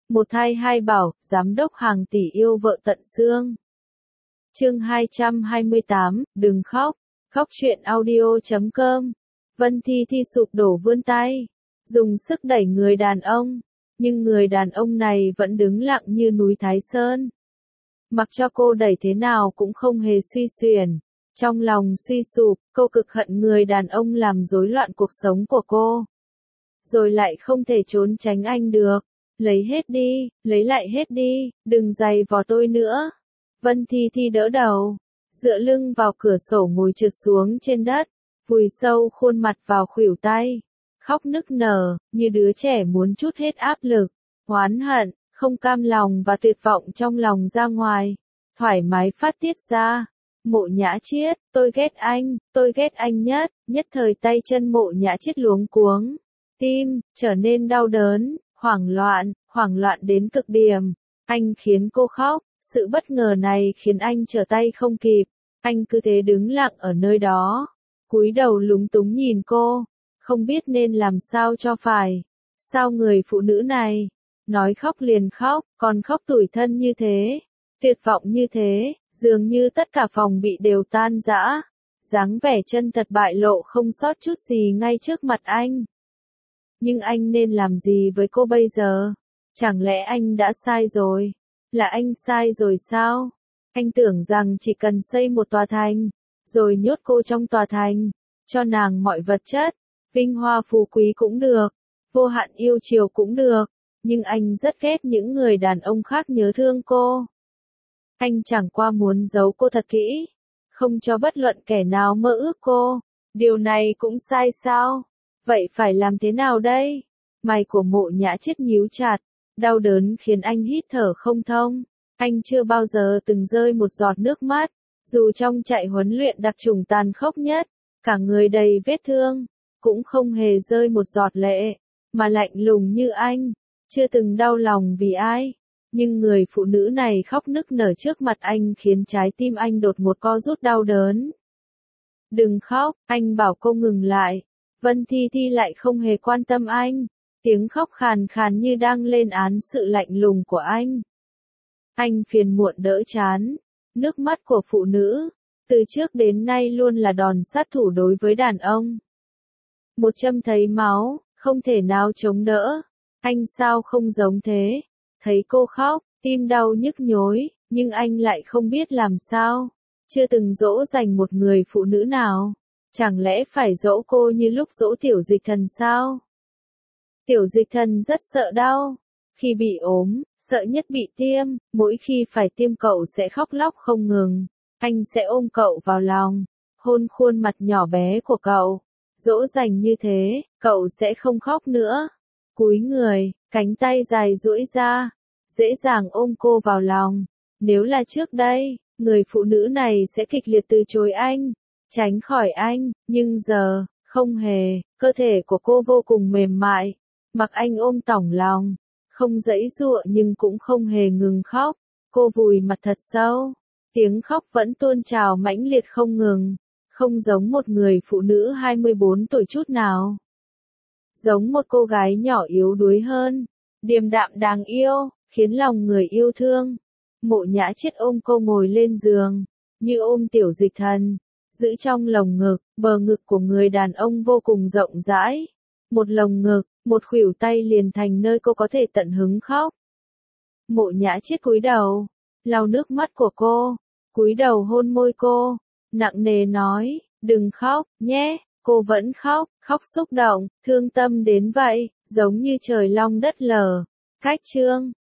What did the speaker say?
Một thai hai bảo, giám đốc hàng tỷ yêu vợ tận xương. Chương 228, đừng khóc. Khóc chuyện audio.com. Vân Thi Thi sụp đổ vươn tay, dùng sức đẩy người đàn ông, nhưng người đàn ông này vẫn đứng lặng như núi Thái Sơn. Mặc cho cô đẩy thế nào cũng không hề suy xuyển. Trong lòng suy sụp, cô cực hận người đàn ông làm rối loạn cuộc sống của cô. Rồi lại không thể trốn tránh anh được. Lấy hết đi, lấy lại hết đi, đừng giày vò tôi nữa. Vân Thi Thi đỡ đầu, dựa lưng vào cửa sổ ngồi trượt xuống trên đất, vùi sâu khuôn mặt vào khuỷu tay, khóc nức nở, như đứa trẻ muốn trút hết áp lực, oán hận, không cam lòng và tuyệt vọng trong lòng ra ngoài, thoải mái phát tiết ra. Mộ Nhã Chiết, tôi ghét anh nhất, nhất thời tay chân Mộ Nhã Chiết luống cuống, tim trở nên đau đớn, hoảng loạn đến cực điểm. Anh khiến cô khóc, sự bất ngờ này khiến anh trở tay không kịp. Anh cứ thế đứng lặng ở nơi đó, cúi đầu lúng túng nhìn cô, không biết nên làm sao cho phải. Sao người phụ nữ này, nói khóc liền khóc, còn khóc tủi thân như thế, tuyệt vọng như thế, dường như tất cả phòng bị đều tan rã. Dáng vẻ chân thật bại lộ không sót chút gì ngay trước mặt anh. Nhưng anh nên làm gì với cô bây giờ? Chẳng lẽ anh đã sai rồi? Là anh sai rồi sao? Anh tưởng rằng chỉ cần xây một tòa thành, rồi nhốt cô trong tòa thành, cho nàng mọi vật chất, vinh hoa phú quý cũng được, vô hạn yêu chiều cũng được, nhưng anh rất ghét những người đàn ông khác nhớ thương cô. Anh chẳng qua muốn giấu cô thật kỹ, không cho bất luận kẻ nào mơ ước cô. Điều này cũng sai sao? Vậy phải làm thế nào đây? Mày của Mộ Nhã Chiết nhíu chặt, đau đớn khiến anh hít thở không thông. Anh chưa bao giờ từng rơi một giọt nước mắt, dù trong trại huấn luyện đặc chủng tàn khốc nhất, cả người đầy vết thương, cũng không hề rơi một giọt lệ, mà lạnh lùng như anh, chưa từng đau lòng vì ai. Nhưng người phụ nữ này khóc nức nở trước mặt anh khiến trái tim anh đột ngột co rút đau đớn. Đừng khóc, anh bảo cô ngừng lại. Vân Thi Thi lại không hề quan tâm anh, tiếng khóc khàn khàn như đang lên án sự lạnh lùng của anh. Anh phiền muộn đỡ chán, nước mắt của phụ nữ, từ trước đến nay luôn là đòn sát thủ đối với đàn ông. Một châm thấy máu, không thể nào chống đỡ, anh sao không giống thế, thấy cô khóc, tim đau nhức nhối, nhưng anh lại không biết làm sao, chưa từng dỗ dành một người phụ nữ nào. Chẳng lẽ phải dỗ cô như lúc dỗ Tiểu Dịch Thần sao? Tiểu Dịch Thần rất sợ đau. Khi bị ốm, sợ nhất bị tiêm, mỗi khi phải tiêm cậu sẽ khóc lóc không ngừng. Anh sẽ ôm cậu vào lòng, hôn khuôn mặt nhỏ bé của cậu. Dỗ dành như thế, cậu sẽ không khóc nữa. Cúi người, cánh tay dài duỗi ra, dễ dàng ôm cô vào lòng. Nếu là trước đây, người phụ nữ này sẽ kịch liệt từ chối anh, tránh khỏi anh, nhưng giờ, không hề, cơ thể của cô vô cùng mềm mại, mặc anh ôm tỏng lòng, không giãy giụa nhưng cũng không hề ngừng khóc, cô vùi mặt thật sâu, tiếng khóc vẫn tuôn trào mãnh liệt không ngừng, không giống một người phụ nữ 24 tuổi chút nào. Giống một cô gái nhỏ yếu đuối hơn, điềm đạm đáng yêu, khiến lòng người yêu thương. Mộ Nhã Chiết ôm cô ngồi lên giường, như ôm Tiểu Dịch Thần. Giữ trong lồng ngực, bờ ngực của người đàn ông vô cùng rộng rãi. Một lồng ngực, một khuỷu tay liền thành nơi cô có thể tận hứng khóc. Mộ Nhã Chiết cúi đầu, lau nước mắt của cô, cúi đầu hôn môi cô, nặng nề nói, đừng khóc, nhé. Cô vẫn khóc, khóc xúc động, thương tâm đến vậy, giống như trời long đất lở. Cách chương